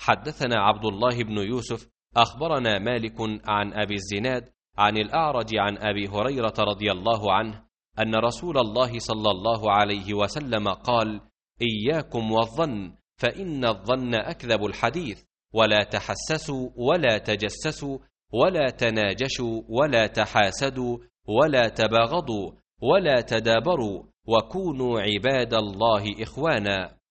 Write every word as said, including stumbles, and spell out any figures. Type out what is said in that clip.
حدثنا عبد الله بن يوسف أخبرنا مالك عن أبي الزناد عن الأعرج عن أبي هريرة رضي الله عنه أن رسول الله صلى الله عليه وسلم قال: إياكم والظن، فإن الظن أكذب الحديث، ولا تحسسوا ولا تجسسوا ولا تناجشوا ولا تحاسدوا ولا تباغضوا ولا تدابروا، وكونوا عباد الله إخوانا.